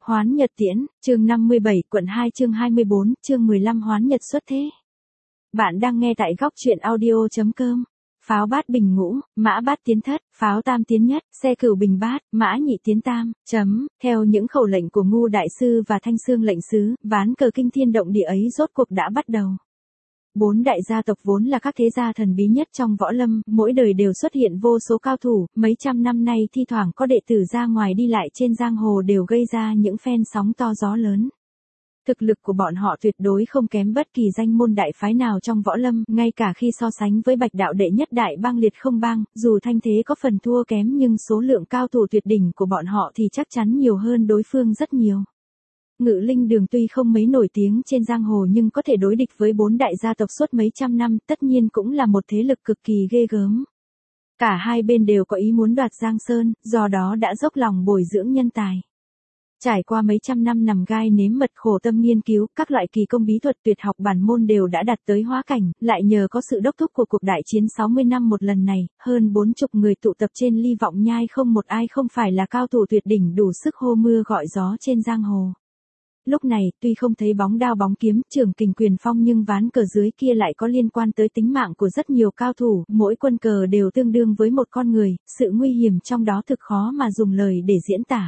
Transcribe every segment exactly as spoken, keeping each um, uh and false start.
Hoán Nhật Tiễn, chương năm mươi bảy, quận hai chương hai mươi bốn, chương mười lăm Hoán Nhật xuất thế. Bạn đang nghe tại góc truyện audio.com. Pháo bát bình ngũ, mã bát tiến thất, pháo tam tiến nhất, xe cửu bình bát, mã nhị tiến tam, chấm, theo những khẩu lệnh của Ngu Đại Sư và Thanh Xương lệnh sứ, ván cờ kinh thiên động địa ấy rốt cuộc đã bắt đầu. Bốn đại gia tộc vốn là các thế gia thần bí nhất trong võ lâm, mỗi đời đều xuất hiện vô số cao thủ, mấy trăm năm nay thi thoảng có đệ tử ra ngoài đi lại trên giang hồ đều gây ra những phen sóng to gió lớn. Thực lực của bọn họ tuyệt đối không kém bất kỳ danh môn đại phái nào trong võ lâm, ngay cả khi so sánh với Bạch đạo đệ nhất đại bang Liệt Không bang, dù thanh thế có phần thua kém nhưng số lượng cao thủ tuyệt đỉnh của bọn họ thì chắc chắn nhiều hơn đối phương rất nhiều. Ngự Linh Đường tuy không mấy nổi tiếng trên giang hồ nhưng có thể đối địch với bốn đại gia tộc suốt mấy trăm năm, tất nhiên cũng là một thế lực cực kỳ ghê gớm. Cả hai bên đều có ý muốn đoạt Giang Sơn, do đó đã dốc lòng bồi dưỡng nhân tài. Trải qua mấy trăm năm nằm gai nếm mật khổ tâm nghiên cứu, các loại kỳ công bí thuật tuyệt học bản môn đều đã đạt tới hóa cảnh, lại nhờ có sự đốc thúc của cuộc đại chiến sáu mươi năm một lần này, hơn bốn chục người tụ tập trên Ly Vọng Nhai không một ai không phải là cao thủ tuyệt đỉnh đủ sức hô mưa gọi gió trên giang hồ. Lúc này, tuy không thấy bóng đao bóng kiếm, trường kình quyền phong nhưng ván cờ dưới kia lại có liên quan tới tính mạng của rất nhiều cao thủ, mỗi quân cờ đều tương đương với một con người, sự nguy hiểm trong đó thực khó mà dùng lời để diễn tả.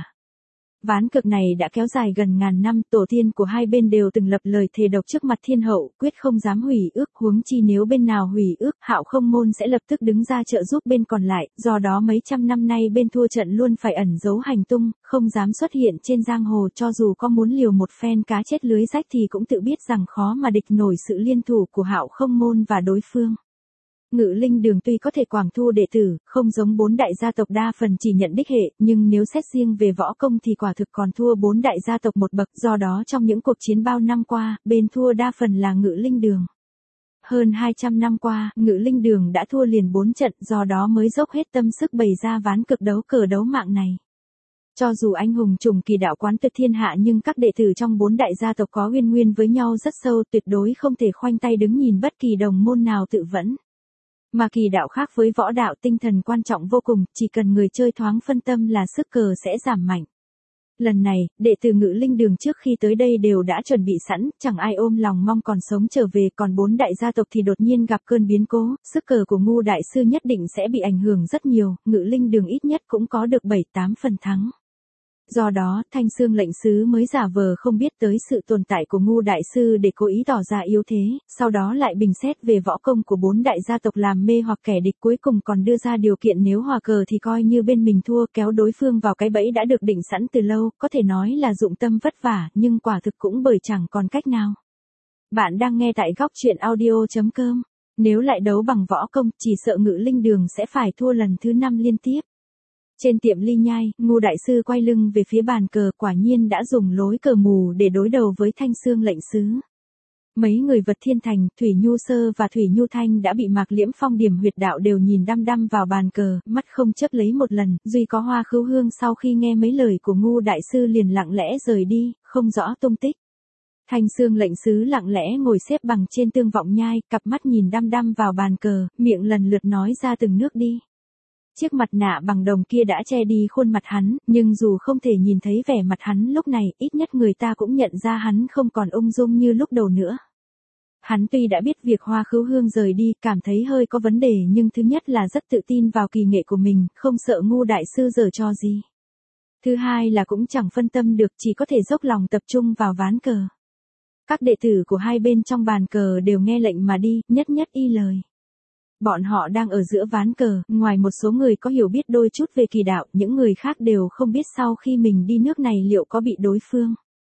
Ván cược này đã kéo dài gần ngàn năm, tổ tiên của hai bên đều từng lập lời thề độc trước mặt thiên hậu, quyết không dám hủy ước, huống chi nếu bên nào hủy ước, Hạo Không môn sẽ lập tức đứng ra trợ giúp bên còn lại, do đó mấy trăm năm nay bên thua trận luôn phải ẩn giấu hành tung, không dám xuất hiện trên giang hồ, cho dù có muốn liều một phen cá chết lưới rách thì cũng tự biết rằng khó mà địch nổi sự liên thủ của Hạo Không môn và đối phương. Ngự Linh Đường tuy có thể quảng thu đệ tử, không giống bốn đại gia tộc đa phần chỉ nhận đích hệ, nhưng nếu xét riêng về võ công thì quả thực còn thua bốn đại gia tộc một bậc, do đó trong những cuộc chiến bao năm qua, bên thua đa phần là Ngự Linh Đường. Hơn hai trăm năm qua, Ngự Linh Đường đã thua liền bốn trận, do đó mới dốc hết tâm sức bày ra ván cực đấu cờ đấu mạng này. Cho dù anh hùng trùng kỳ đạo quán tuyệt thiên hạ nhưng các đệ tử trong bốn đại gia tộc có uyên nguyên với nhau rất sâu, tuyệt đối không thể khoanh tay đứng nhìn bất kỳ đồng môn nào tự vẫn. Mà kỳ đạo khác với võ đạo, tinh thần quan trọng vô cùng, chỉ cần người chơi thoáng phân tâm là sức cờ sẽ giảm mạnh. Lần này, đệ tử Ngự Linh Đường trước khi tới đây đều đã chuẩn bị sẵn, chẳng ai ôm lòng mong còn sống trở về, còn bốn đại gia tộc thì đột nhiên gặp cơn biến cố, sức cờ của Ngu Đại Sư nhất định sẽ bị ảnh hưởng rất nhiều, Ngự Linh Đường ít nhất cũng có được bảy tám phần thắng. Do đó, Thanh Xương lệnh sứ mới giả vờ không biết tới sự tồn tại của Ngu Đại Sư để cố ý tỏ ra yếu thế, sau đó lại bình xét về võ công của bốn đại gia tộc làm mê hoặc kẻ địch, cuối cùng còn đưa ra điều kiện nếu hòa cờ thì coi như bên mình thua, kéo đối phương vào cái bẫy đã được định sẵn từ lâu, có thể nói là dụng tâm vất vả, nhưng quả thực cũng bởi chẳng còn cách nào. Bạn đang nghe tại góc truyện audio.com. Nếu lại đấu bằng võ công, chỉ sợ Ngự Linh Đường sẽ phải thua lần thứ năm liên tiếp. Trên tiệm Ly Nhai, Ngu Đại Sư quay lưng về phía bàn cờ, quả nhiên đã dùng lối cờ mù để đối đầu với Thanh Xương lệnh sứ. Mấy người Vật Thiên Thành, Thủy Nhu Sơ và Thủy Nhu Thanh đã bị Mạc Liễm Phong điểm huyệt đạo đều nhìn đăm đăm vào bàn cờ, mắt không chớp lấy một lần, duy có Hoa Khứu Hương sau khi nghe mấy lời của Ngu Đại Sư liền lặng lẽ rời đi, không rõ tung tích. Thanh Xương lệnh sứ lặng lẽ ngồi xếp bằng trên Tương Vọng Nhai, cặp mắt nhìn đăm đăm vào bàn cờ, miệng lần lượt nói ra từng nước đi. Chiếc mặt nạ bằng đồng kia đã che đi khuôn mặt hắn, nhưng dù không thể nhìn thấy vẻ mặt hắn lúc này, ít nhất người ta cũng nhận ra hắn không còn ung dung như lúc đầu nữa. Hắn tuy đã biết việc Hoa Khứu Hương rời đi, cảm thấy hơi có vấn đề nhưng thứ nhất là rất tự tin vào kỳ nghệ của mình, không sợ Ngu Đại Sư giở trò gì. Thứ hai là cũng chẳng phân tâm được, chỉ có thể dốc lòng tập trung vào ván cờ. Các đệ tử của hai bên trong bàn cờ đều nghe lệnh mà đi, nhất nhất y lời. Bọn họ đang ở giữa ván cờ, ngoài một số người có hiểu biết đôi chút về kỳ đạo, những người khác đều không biết sau khi mình đi nước này liệu có bị đối phương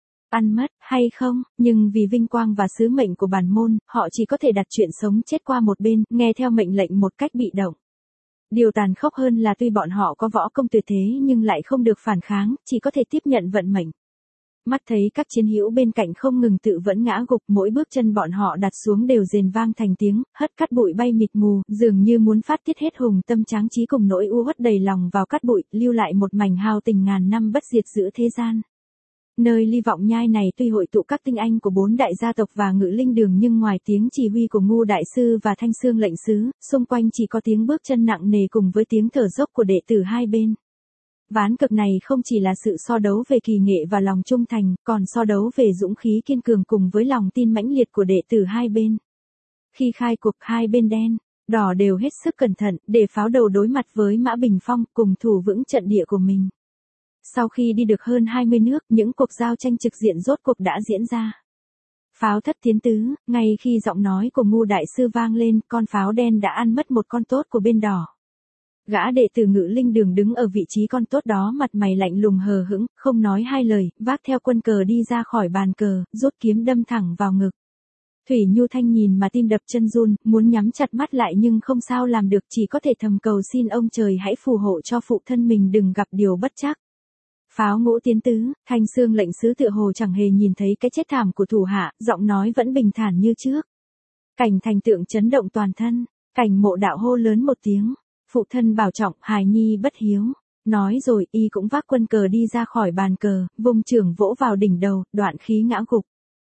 ăn mất hay không, nhưng vì vinh quang và sứ mệnh của bản môn, họ chỉ có thể đặt chuyện sống chết qua một bên, nghe theo mệnh lệnh một cách bị động. Điều tàn khốc hơn là tuy bọn họ có võ công tuyệt thế nhưng lại không được phản kháng, chỉ có thể tiếp nhận vận mệnh. Mắt thấy các chiến hữu bên cạnh không ngừng tự vẫn ngã gục, mỗi bước chân bọn họ đặt xuống đều rền vang thành tiếng, hất cát bụi bay mịt mù, dường như muốn phát tiết hết hùng tâm tráng trí cùng nỗi u uất đầy lòng vào cát bụi, lưu lại một mảnh hào tình ngàn năm bất diệt giữa thế gian. Nơi Ly Vọng Nhai này tuy hội tụ các tinh anh của bốn đại gia tộc và Ngự Linh Đường nhưng ngoài tiếng chỉ huy của Ngu Đại Sư và Thanh Xương lệnh sứ, xung quanh chỉ có tiếng bước chân nặng nề cùng với tiếng thở dốc của đệ tử hai bên. Ván cược này không chỉ là sự so đấu về kỳ nghệ và lòng trung thành, còn so đấu về dũng khí kiên cường cùng với lòng tin mãnh liệt của đệ tử hai bên. Khi khai cuộc, hai bên đen, đỏ đều hết sức cẩn thận để pháo đầu đối mặt với Mã Bình Phong cùng thủ vững trận địa của mình. Sau khi đi được hơn hai mươi nước, những cuộc giao tranh trực diện rốt cuộc đã diễn ra. Pháo thất tiến tứ, ngay khi giọng nói của Ngu đại sư vang lên, con pháo đen đã ăn mất một con tốt của bên đỏ. Gã đệ tử Ngự Linh Đường đứng ở vị trí con tốt đó mặt mày lạnh lùng hờ hững, không nói hai lời, vác theo quân cờ đi ra khỏi bàn cờ, rút kiếm đâm thẳng vào ngực. Thủy Nhu Thanh nhìn mà tim đập chân run, muốn nhắm chặt mắt lại nhưng không sao làm được, chỉ có thể thầm cầu xin ông trời hãy phù hộ cho phụ thân mình đừng gặp điều bất trắc. Pháo ngũ tiến tứ, Thanh Xương lệnh sứ tựa hồ chẳng hề nhìn thấy cái chết thảm của thủ hạ, giọng nói vẫn bình thản như trước. Cảnh Thành Tượng chấn động toàn thân, Cảnh Mộ đạo hô lớn một tiếng, phụ thân bảo trọng, hài nhi bất hiếu. Nói rồi y cũng vác quân cờ đi ra khỏi bàn cờ, vùng trưởng vỗ vào đỉnh đầu, đoạn khí ngã gục.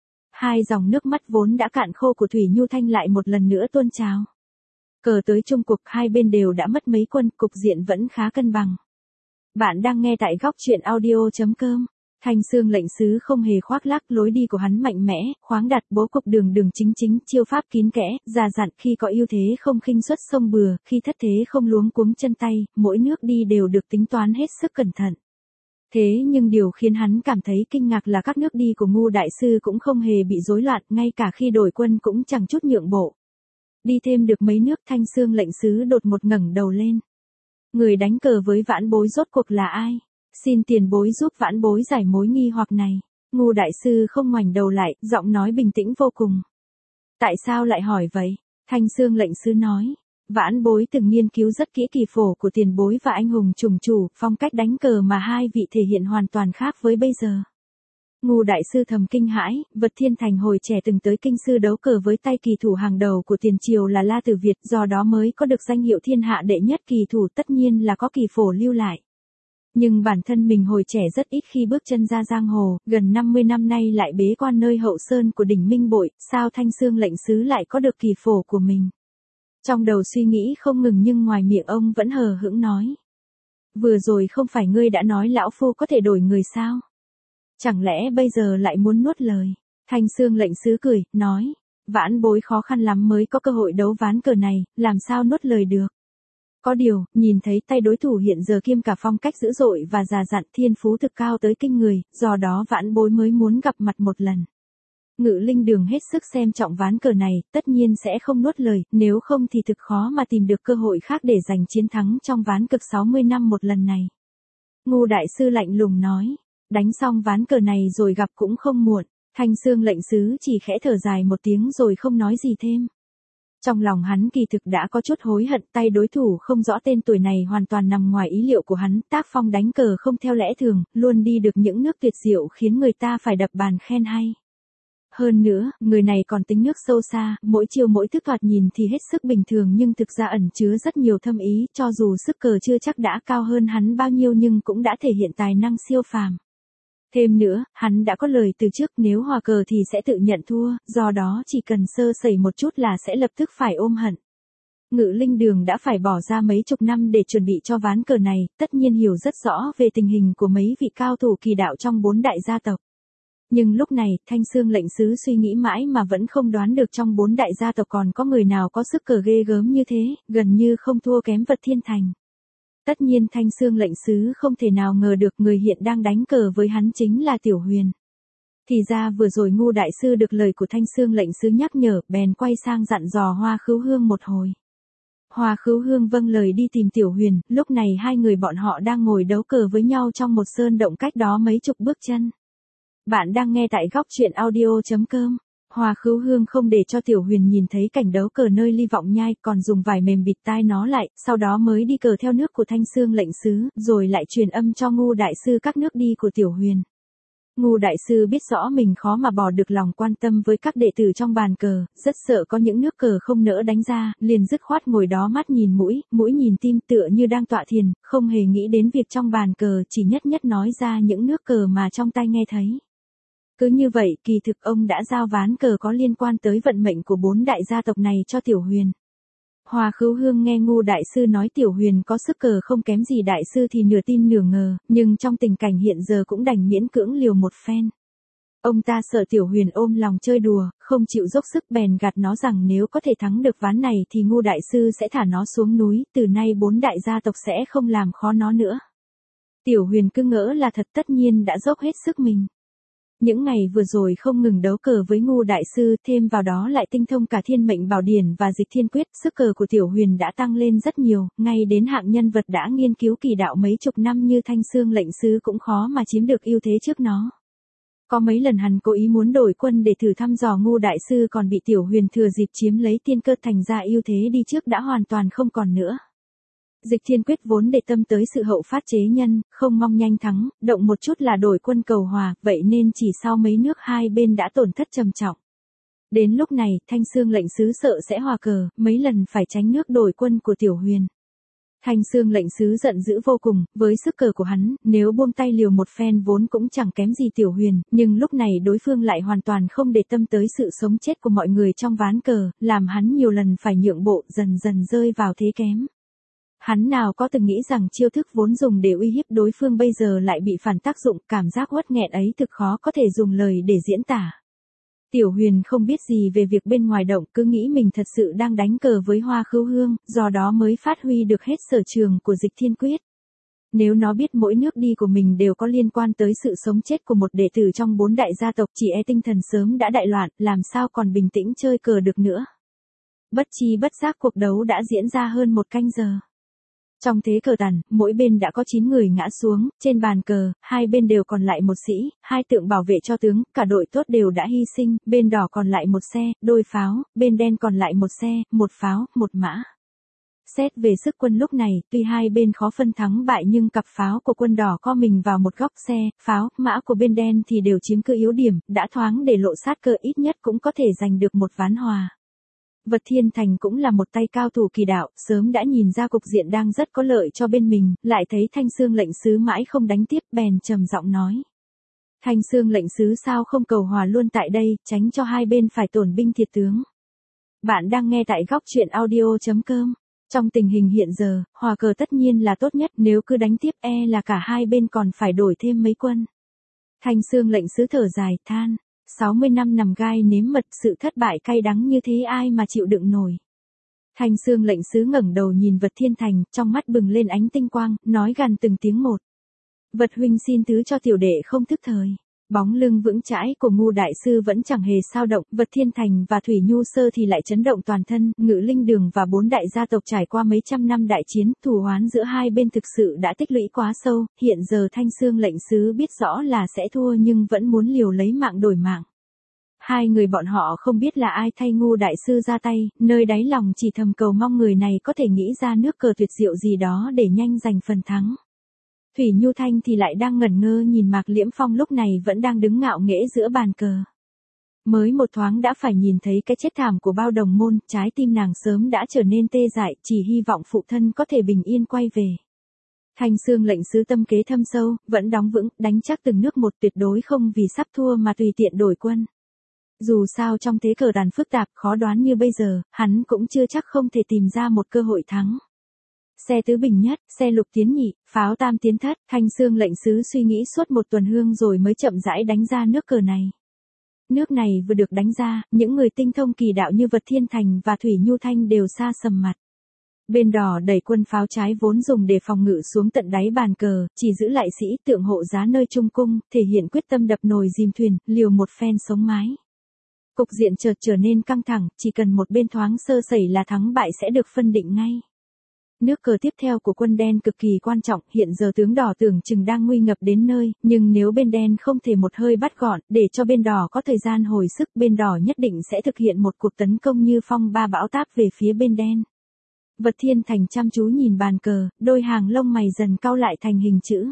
Hai dòng nước mắt vốn đã cạn khô của Thủy Nhu Thanh lại một lần nữa tuôn trào. Cờ tới chung cuộc, hai bên đều đã mất mấy quân, cục diện vẫn khá cân bằng. Bạn đang nghe tại góc truyện audio chấm com. Thanh Xương lệnh sứ không hề khoác lác, lối đi của hắn mạnh mẽ, khoáng đạt, bố cục đường đường chính chính, chiêu pháp kín kẽ, già dặn, khi có ưu thế không khinh suất sông bừa, khi thất thế không luống cuống chân tay, mỗi nước đi đều được tính toán hết sức cẩn thận. Thế nhưng điều khiến hắn cảm thấy kinh ngạc là các nước đi của Ngu đại sư cũng không hề bị rối loạn, ngay cả khi đổi quân cũng chẳng chút nhượng bộ. Đi thêm được mấy nước, Thanh Xương lệnh sứ đột một ngẩng đầu lên. Người đánh cờ với vãn bối rốt cuộc là ai? Xin tiền bối giúp vãn bối giải mối nghi hoặc này. Ngu đại sư không ngoảnh đầu lại, giọng nói bình tĩnh vô cùng. Tại sao lại hỏi vậy? Thanh Xương lệnh sứ nói. Vãn bối từng nghiên cứu rất kỹ kỳ phổ của tiền bối và anh hùng trùng chủ, phong cách đánh cờ mà hai vị thể hiện hoàn toàn khác với bây giờ. Ngu đại sư thầm kinh hãi, Vật Thiên Thành hồi trẻ từng tới kinh sư đấu cờ với tay kỳ thủ hàng đầu của tiền triều là La Tử Việt, do đó mới có được danh hiệu thiên hạ đệ nhất kỳ thủ, tất nhiên là có kỳ phổ lưu lại. Nhưng bản thân mình hồi trẻ rất ít khi bước chân ra giang hồ, gần năm mươi năm nay lại bế quan nơi hậu sơn của đỉnh Minh Bội, sao Thanh Xương lệnh sứ lại có được kỳ phổ của mình? Trong đầu suy nghĩ không ngừng nhưng ngoài miệng ông vẫn hờ hững nói. Vừa rồi không phải ngươi đã nói lão phu có thể đổi người sao? Chẳng lẽ bây giờ lại muốn nuốt lời? Thanh Xương lệnh sứ cười, nói. Vãn bối khó khăn lắm mới có cơ hội đấu ván cờ này, làm sao nuốt lời được? Có điều, nhìn thấy tay đối thủ hiện giờ kiêm cả phong cách dữ dội và già dặn, thiên phú thực cao tới kinh người, do đó vãn bối mới muốn gặp mặt một lần. Ngự Linh Đường hết sức xem trọng ván cờ này, tất nhiên sẽ không nuốt lời, nếu không thì thực khó mà tìm được cơ hội khác để giành chiến thắng trong ván cực sáu mươi năm một lần này. Ngu đại sư lạnh lùng nói, đánh xong ván cờ này rồi gặp cũng không muộn. Thanh Xương lệnh sứ chỉ khẽ thở dài một tiếng rồi không nói gì thêm. Trong lòng hắn kỳ thực đã có chút hối hận, tay đối thủ không rõ tên tuổi này hoàn toàn nằm ngoài ý liệu của hắn, tác phong đánh cờ không theo lẽ thường, luôn đi được những nước tuyệt diệu khiến người ta phải đập bàn khen hay. Hơn nữa, người này còn tính nước sâu xa, mỗi chiều mỗi thức thoạt nhìn thì hết sức bình thường nhưng thực ra ẩn chứa rất nhiều thâm ý, cho dù sức cờ chưa chắc đã cao hơn hắn bao nhiêu nhưng cũng đã thể hiện tài năng siêu phàm. Thêm nữa, hắn đã có lời từ trước nếu hòa cờ thì sẽ tự nhận thua, do đó chỉ cần sơ sẩy một chút là sẽ lập tức phải ôm hận. Ngự Linh Đường đã phải bỏ ra mấy chục năm để chuẩn bị cho ván cờ này, tất nhiên hiểu rất rõ về tình hình của mấy vị cao thủ kỳ đạo trong bốn đại gia tộc. Nhưng lúc này, Thanh Xương lệnh sứ suy nghĩ mãi mà vẫn không đoán được trong bốn đại gia tộc còn có người nào có sức cờ ghê gớm như thế, gần như không thua kém Vật Thiên Thành. Tất nhiên Thanh Xương lệnh sứ không thể nào ngờ được người hiện đang đánh cờ với hắn chính là Tiểu Huyền. Thì ra vừa rồi Ngu đại sư được lời của Thanh Xương lệnh sứ nhắc nhở, bèn quay sang dặn dò Hoa Khứu Hương một hồi. Hoa Khứu Hương vâng lời đi tìm Tiểu Huyền, lúc này hai người bọn họ đang ngồi đấu cờ với nhau trong một sơn động cách đó mấy chục bước chân. Bạn đang nghe tại góc truyện audio chấm com. Hoa Khứu Hương không để cho Tiểu Huyền nhìn thấy cảnh đấu cờ nơi ly vọng nhai, còn dùng vải mềm bịt tai nó lại, sau đó mới đi cờ theo nước của Thanh Xương lệnh sứ, rồi lại truyền âm cho Ngu đại sư các nước đi của Tiểu Huyền. Ngu đại sư biết rõ mình khó mà bỏ được lòng quan tâm với các đệ tử trong bàn cờ, rất sợ có những nước cờ không nỡ đánh ra, liền dứt khoát ngồi đó mắt nhìn mũi, mũi nhìn tim, tựa như đang tọa thiền, không hề nghĩ đến việc trong bàn cờ, chỉ nhất nhất nói ra những nước cờ mà trong tai nghe thấy. Cứ như vậy, kỳ thực ông đã giao ván cờ có liên quan tới vận mệnh của bốn đại gia tộc này cho Tiểu Huyền. Hoa Khứu Hương nghe Ngu đại sư nói Tiểu Huyền có sức cờ không kém gì đại sư thì nửa tin nửa ngờ, nhưng trong tình cảnh hiện giờ cũng đành miễn cưỡng liều một phen. Ông ta sợ Tiểu Huyền ôm lòng chơi đùa, không chịu dốc sức bèn gạt nó rằng nếu có thể thắng được ván này thì Ngu đại sư sẽ thả nó xuống núi, từ nay bốn đại gia tộc sẽ không làm khó nó nữa. Tiểu Huyền cứ ngỡ là thật, tất nhiên đã dốc hết sức mình. Những ngày vừa rồi không ngừng đấu cờ với Ngu đại sư, thêm vào đó lại tinh thông cả Thiên Mệnh Bảo Điển và Dịch Thiên Quyết, sức cờ của Tiểu Huyền đã tăng lên rất nhiều, ngay đến hạng nhân vật đã nghiên cứu kỳ đạo mấy chục năm như Thanh Xương lệnh sứ cũng khó mà chiếm được ưu thế trước nó. Có mấy lần hắn cố ý muốn đổi quân để thử thăm dò Ngu đại sư, còn bị Tiểu Huyền thừa dịp chiếm lấy tiên cơ, thành ra ưu thế đi trước đã hoàn toàn không còn nữa. Dịch Thiên Quyết vốn để tâm tới sự hậu phát chế nhân, không mong nhanh thắng, động một chút là đổi quân cầu hòa, vậy nên chỉ sau mấy nước hai bên đã tổn thất trầm trọng. Đến lúc này, Thanh Xương lệnh sứ sợ sẽ hòa cờ, mấy lần phải tránh nước đổi quân của Tiểu Huyền. Thanh Xương lệnh sứ giận dữ vô cùng, với sức cờ của hắn, nếu buông tay liều một phen vốn cũng chẳng kém gì Tiểu Huyền, nhưng lúc này đối phương lại hoàn toàn không để tâm tới sự sống chết của mọi người trong ván cờ, làm hắn nhiều lần phải nhượng bộ, dần dần rơi vào thế kém. Hắn nào có từng nghĩ rằng chiêu thức vốn dùng để uy hiếp đối phương bây giờ lại bị phản tác dụng, cảm giác uất nghẹn ấy thực khó có thể dùng lời để diễn tả. Tiểu Huyền không biết gì về việc bên ngoài động, cứ nghĩ mình thật sự đang đánh cờ với Hoa Khứu Hương, do đó mới phát huy được hết sở trường của Dịch Thiên Quyết. Nếu nó biết mỗi nước đi của mình đều có liên quan tới sự sống chết của một đệ tử trong bốn đại gia tộc, chỉ e tinh thần sớm đã đại loạn, làm sao còn bình tĩnh chơi cờ được nữa. Bất chi bất giác cuộc đấu đã diễn ra hơn một canh giờ. Trong thế cờ tàn, mỗi bên đã có chín người ngã xuống, trên bàn cờ, hai bên đều còn lại một sĩ, hai tượng bảo vệ cho tướng, cả đội tốt đều đã hy sinh, bên đỏ còn lại một xe, đôi pháo, bên đen còn lại một xe, một pháo, một mã. Xét về sức quân lúc này, tuy hai bên khó phân thắng bại nhưng cặp pháo của quân đỏ co mình vào một góc xe, pháo, mã của bên đen thì đều chiếm cứ yếu điểm, đã thoáng để lộ sát cờ, ít nhất cũng có thể giành được một ván hòa. Vật Thiên Thành cũng là một tay cao thủ kỳ đạo, sớm đã nhìn ra cục diện đang rất có lợi cho bên mình, lại thấy Thanh Xương lệnh sứ mãi không đánh tiếp, bèn trầm giọng nói. Thanh Xương lệnh sứ sao không cầu hòa luôn tại đây, tránh cho hai bên phải tổn binh thiệt tướng. Bạn đang nghe tại góc truyện audio chấm com. Trong tình hình hiện giờ, hòa cờ tất nhiên là tốt nhất, nếu cứ đánh tiếp e là cả hai bên còn phải đổi thêm mấy quân. Thanh Xương lệnh sứ thở dài, than. sáu mươi năm nằm gai nếm mật, sự thất bại cay đắng như thế ai mà chịu đựng nổi. Thanh Xương lệnh sứ ngẩng đầu nhìn Vật Thiên Thành, trong mắt bừng lên ánh tinh quang, nói gằn từng tiếng một. Vật huynh xin thứ cho tiểu đệ không thức thời. Bóng lưng vững chãi của Ngu đại sư vẫn chẳng hề sao động, Vật Thiên Thành và Thủy Nhu Sơ thì lại chấn động toàn thân, Ngự Linh Đường và bốn đại gia tộc trải qua mấy trăm năm đại chiến, thù oán giữa hai bên thực sự đã tích lũy quá sâu, hiện giờ Thanh Xương lệnh sứ biết rõ là sẽ thua nhưng vẫn muốn liều lấy mạng đổi mạng. Hai người bọn họ không biết là ai thay Ngu đại sư ra tay, nơi đáy lòng chỉ thầm cầu mong người này có thể nghĩ ra nước cờ tuyệt diệu gì đó để nhanh giành phần thắng. Thủy Nhu Thanh thì lại đang ngẩn ngơ nhìn Mạc Liễm Phong lúc này vẫn đang đứng ngạo nghễ giữa bàn cờ. Mới một thoáng đã phải nhìn thấy cái chết thảm của bao đồng môn, trái tim nàng sớm đã trở nên tê dại, chỉ hy vọng phụ thân có thể bình yên quay về. Thanh Xương lệnh sứ tâm kế thâm sâu, vẫn đóng vững, đánh chắc từng nước một, tuyệt đối không vì sắp thua mà tùy tiện đổi quân. Dù sao trong thế cờ đàn phức tạp khó đoán như bây giờ, hắn cũng chưa chắc không thể tìm ra một cơ hội thắng. Xe tứ bình nhất, xe lục tiến nhị, pháo tam tiến thất, Thanh Xương lệnh sứ suy nghĩ suốt một tuần hương rồi mới chậm rãi đánh ra nước cờ này. Nước này vừa được đánh ra, những người tinh thông kỳ đạo như Vật Thiên Thành và Thủy Nhu Thanh đều xa sầm mặt. Bên đỏ đẩy quân pháo trái vốn dùng để phòng ngự xuống tận đáy bàn cờ, chỉ giữ lại sĩ tượng hộ giá nơi trung cung, thể hiện quyết tâm đập nồi dìm thuyền, liều một phen sống mái. Cục diện chợt trở nên căng thẳng, chỉ cần một bên thoáng sơ sẩy là thắng bại sẽ được phân định ngay. Nước cờ tiếp theo của quân đen cực kỳ quan trọng, hiện giờ tướng đỏ tưởng chừng đang nguy ngập đến nơi, nhưng nếu bên đen không thể một hơi bắt gọn, để cho bên đỏ có thời gian hồi sức, bên đỏ nhất định sẽ thực hiện một cuộc tấn công như phong ba bão táp về phía bên đen. Vật Thiên Thành chăm chú nhìn bàn cờ, đôi hàng lông mày dần cau lại thành hình chữ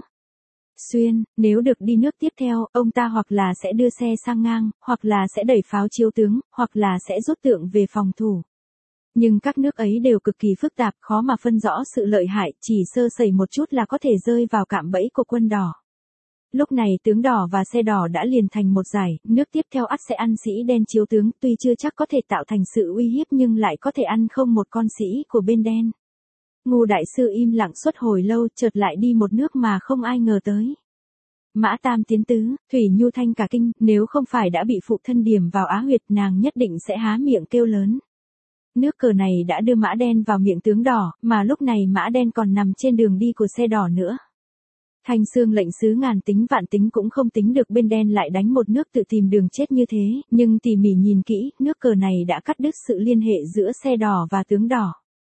xuyên, nếu được đi nước tiếp theo, ông ta hoặc là sẽ đưa xe sang ngang, hoặc là sẽ đẩy pháo chiếu tướng, hoặc là sẽ rút tượng về phòng thủ. Nhưng các nước ấy đều cực kỳ phức tạp, khó mà phân rõ sự lợi hại, chỉ sơ sẩy một chút là có thể rơi vào cạm bẫy của quân đỏ. Lúc này tướng đỏ và xe đỏ đã liền thành một dải, nước tiếp theo ắt sẽ ăn sĩ đen chiếu tướng, tuy chưa chắc có thể tạo thành sự uy hiếp nhưng lại có thể ăn không một con sĩ của bên đen. Ngô đại sư im lặng suốt hồi lâu, chợt lại đi một nước mà không ai ngờ tới. Mã tam tiến tứ, Thủy Nhu Thanh cả kinh, nếu không phải đã bị phụ thân điểm vào á huyệt nàng nhất định sẽ há miệng kêu lớn. Nước cờ này đã đưa mã đen vào miệng tướng đỏ, mà lúc này mã đen còn nằm trên đường đi của xe đỏ nữa. Thanh xương lệnh sứ ngàn tính vạn tính cũng không tính được bên đen lại đánh một nước tự tìm đường chết như thế, nhưng tỉ mỉ nhìn kỹ, nước cờ này đã cắt đứt sự liên hệ giữa xe đỏ và tướng đỏ.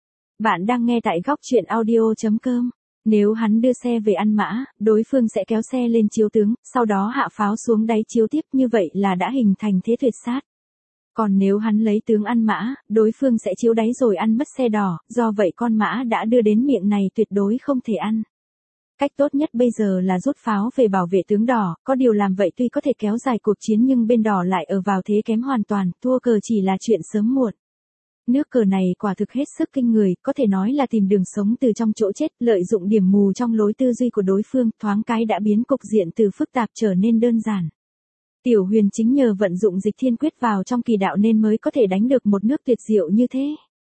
Bạn đang nghe tại góc truyện audio chấm com. Nếu hắn đưa xe về ăn mã, đối phương sẽ kéo xe lên chiếu tướng, sau đó hạ pháo xuống đáy chiếu tiếp, như vậy là đã hình thành thế tuyệt sát. Còn nếu hắn lấy tướng ăn mã, đối phương sẽ chiếu đáy rồi ăn mất xe đỏ, do vậy con mã đã đưa đến miệng này tuyệt đối không thể ăn. Cách tốt nhất bây giờ là rút pháo về bảo vệ tướng đỏ, có điều làm vậy tuy có thể kéo dài cuộc chiến nhưng bên đỏ lại ở vào thế kém hoàn toàn, thua cờ chỉ là chuyện sớm muộn. Nước cờ này quả thực hết sức kinh người, có thể nói là tìm đường sống từ trong chỗ chết, lợi dụng điểm mù trong lối tư duy của đối phương, thoáng cái đã biến cục diện từ phức tạp trở nên đơn giản. Tiểu Huyền chính nhờ vận dụng dịch thiên quyết vào trong kỳ đạo nên mới có thể đánh được một nước tuyệt diệu như thế.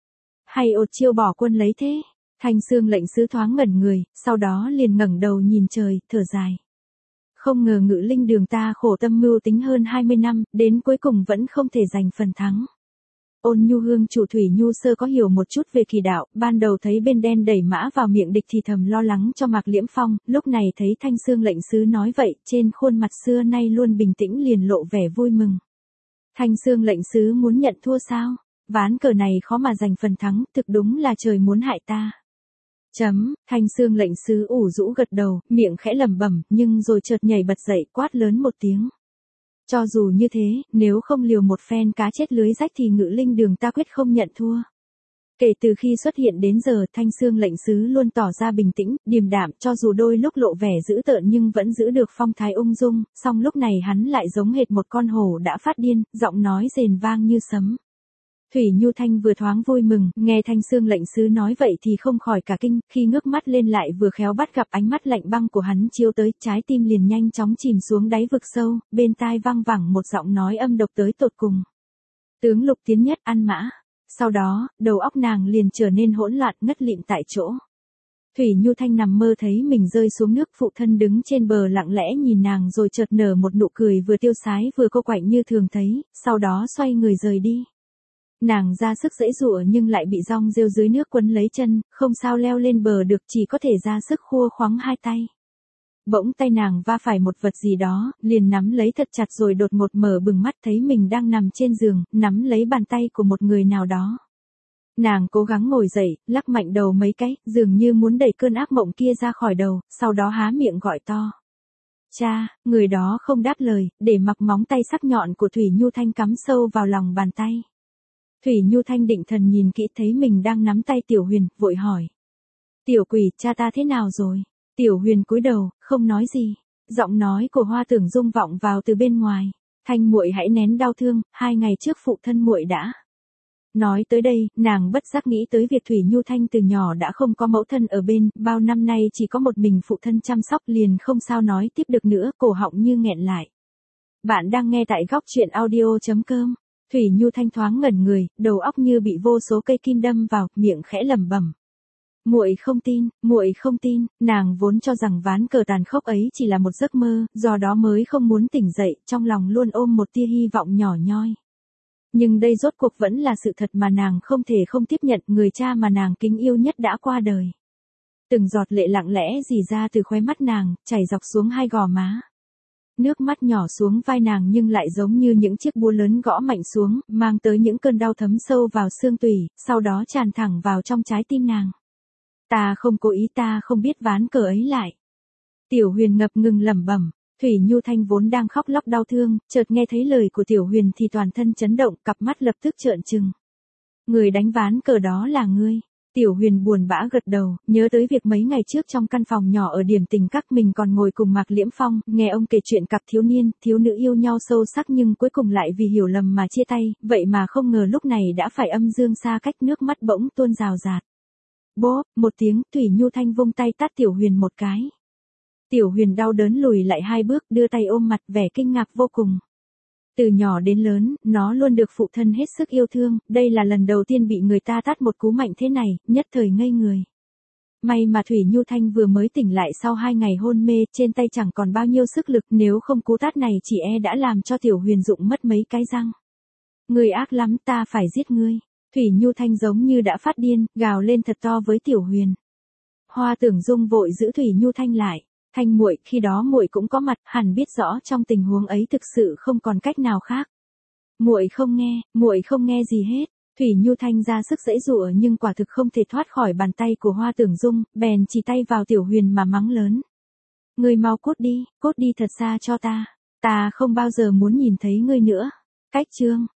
Hay ột chiêu bỏ quân lấy thế. Thanh xương lệnh sứ thoáng ngẩn người, sau đó liền ngẩng đầu nhìn trời, thở dài. Không ngờ Ngự Linh Đường ta khổ tâm mưu tính hơn hai mươi năm, đến cuối cùng vẫn không thể giành phần thắng. Ôn Nhu Hương chủ Thủy Nhu Sơ có hiểu một chút về kỳ đạo, ban đầu thấy bên đen đẩy mã vào miệng địch thì thầm lo lắng cho Mạc Liễm Phong, lúc này thấy Thanh xương lệnh sứ nói vậy, trên khuôn mặt xưa nay luôn bình tĩnh liền lộ vẻ vui mừng. Thanh xương lệnh sứ muốn nhận thua sao? Ván cờ này khó mà giành phần thắng, thực đúng là trời muốn hại ta. Chấm, Thanh xương lệnh sứ ủ rũ gật đầu, miệng khẽ lẩm bẩm, nhưng rồi chợt nhảy bật dậy, quát lớn một tiếng. Cho dù như thế, nếu không liều một phen cá chết lưới rách thì Ngự Linh Đường ta quyết không nhận thua. Kể từ khi xuất hiện đến giờ, Thanh xương lệnh sứ luôn tỏ ra bình tĩnh, điềm đạm, cho dù đôi lúc lộ vẻ dữ tợn nhưng vẫn giữ được phong thái ung dung, song lúc này hắn lại giống hệt một con hổ đã phát điên, giọng nói rền vang như sấm. Thủy Nhu Thanh vừa thoáng vui mừng, nghe Thanh xương lệnh sứ nói vậy thì không khỏi cả kinh, khi ngước mắt lên lại vừa khéo bắt gặp ánh mắt lạnh băng của hắn chiếu tới, trái tim liền nhanh chóng chìm xuống đáy vực sâu, bên tai vang vẳng một giọng nói âm độc tới tột cùng. Tướng Lục Tiến Nhất ăn mã. Sau đó, đầu óc nàng liền trở nên hỗn loạn ngất lịm tại chỗ. Thủy Nhu Thanh nằm mơ thấy mình rơi xuống nước, phụ thân đứng trên bờ lặng lẽ nhìn nàng rồi chợt nở một nụ cười vừa tiêu sái vừa cô quạnh như thường thấy, sau đó xoay người rời đi. Nàng ra sức giãy giụa nhưng lại bị rong rêu dưới nước quấn lấy chân, không sao leo lên bờ được, chỉ có thể ra sức khua khoắng hai tay. Bỗng tay nàng va phải một vật gì đó, liền nắm lấy thật chặt rồi đột ngột mở bừng mắt thấy mình đang nằm trên giường, nắm lấy bàn tay của một người nào đó. Nàng cố gắng ngồi dậy, lắc mạnh đầu mấy cái, dường như muốn đẩy cơn ác mộng kia ra khỏi đầu, sau đó há miệng gọi to. Cha, người đó không đáp lời, để mặc móng tay sắc nhọn của Thủy Nhu Thanh cắm sâu vào lòng bàn tay. Thủy Nhu Thanh định thần nhìn kỹ thấy mình đang nắm tay Tiểu Huyền, vội hỏi. Tiểu quỷ, cha ta thế nào rồi? Tiểu Huyền cúi đầu, không nói gì. Giọng nói của Hoa Tưởng Dung vọng vào từ bên ngoài. Thanh muội hãy nén đau thương, hai ngày trước phụ thân muội đã. Nói tới đây, nàng bất giác nghĩ tới việc Thủy Nhu Thanh từ nhỏ đã không có mẫu thân ở bên, bao năm nay chỉ có một mình phụ thân chăm sóc, liền không sao nói tiếp được nữa, cổ họng như nghẹn lại. Bạn đang nghe tại góc truyện audio chấm com. Thủy Nhu Thanh thoáng ngẩn người, đầu óc như bị vô số cây kim đâm vào, miệng khẽ lẩm bẩm. Muội không tin, muội không tin, nàng vốn cho rằng ván cờ tàn khốc ấy chỉ là một giấc mơ, do đó mới không muốn tỉnh dậy, trong lòng luôn ôm một tia hy vọng nhỏ nhoi. Nhưng đây rốt cuộc vẫn là sự thật mà nàng không thể không tiếp nhận, người cha mà nàng kính yêu nhất đã qua đời. Từng giọt lệ lặng lẽ rỉ ra từ khóe mắt nàng, chảy dọc xuống hai gò má. Nước mắt nhỏ xuống vai nàng nhưng lại giống như những chiếc búa lớn gõ mạnh xuống, mang tới những cơn đau thấm sâu vào xương tủy, sau đó tràn thẳng vào trong trái tim nàng. Ta không cố ý, ta không biết ván cờ ấy lại. Tiểu Huyền ngập ngừng lẩm bẩm. Thủy Nhu Thanh vốn đang khóc lóc đau thương, chợt nghe thấy lời của Tiểu Huyền thì toàn thân chấn động, cặp mắt lập tức trợn trừng. Người đánh ván cờ đó là ngươi. Tiểu Huyền buồn bã gật đầu, nhớ tới việc mấy ngày trước trong căn phòng nhỏ ở điểm tình các mình còn ngồi cùng Mạc Liễm Phong, nghe ông kể chuyện cặp thiếu niên, thiếu nữ yêu nhau sâu sắc nhưng cuối cùng lại vì hiểu lầm mà chia tay, vậy mà không ngờ lúc này đã phải âm dương xa cách, nước mắt bỗng tuôn rào rạt. Bốp, một tiếng, Thủy Nhu Thanh vung tay tát Tiểu Huyền một cái. Tiểu Huyền đau đớn lùi lại hai bước, đưa tay ôm mặt, vẻ kinh ngạc vô cùng. Từ nhỏ đến lớn, nó luôn được phụ thân hết sức yêu thương, đây là lần đầu tiên bị người ta tát một cú mạnh thế này, nhất thời ngây người. May mà Thủy Nhu Thanh vừa mới tỉnh lại sau hai ngày hôn mê, trên tay chẳng còn bao nhiêu sức lực, nếu không cú tát này chỉ e đã làm cho Tiểu Huyền rụng mất mấy cái răng. Ngươi ác lắm, ta phải giết ngươi. Thủy Nhu Thanh giống như đã phát điên, gào lên thật to với Tiểu Huyền. Hoa Tưởng Dung vội giữ Thủy Nhu Thanh lại. Thanh muội, khi đó muội cũng có mặt, hẳn biết rõ trong tình huống ấy thực sự không còn cách nào khác. Muội không nghe, muội không nghe gì hết. Thủy Nhu Thanh ra sức giãy giụa nhưng quả thực không thể thoát khỏi bàn tay của Hoa Tưởng Dung, bèn chỉ tay vào Tiểu Huyền mà mắng lớn. Ngươi mau cút đi, cút đi thật xa cho ta. Ta không bao giờ muốn nhìn thấy ngươi nữa. Cách chương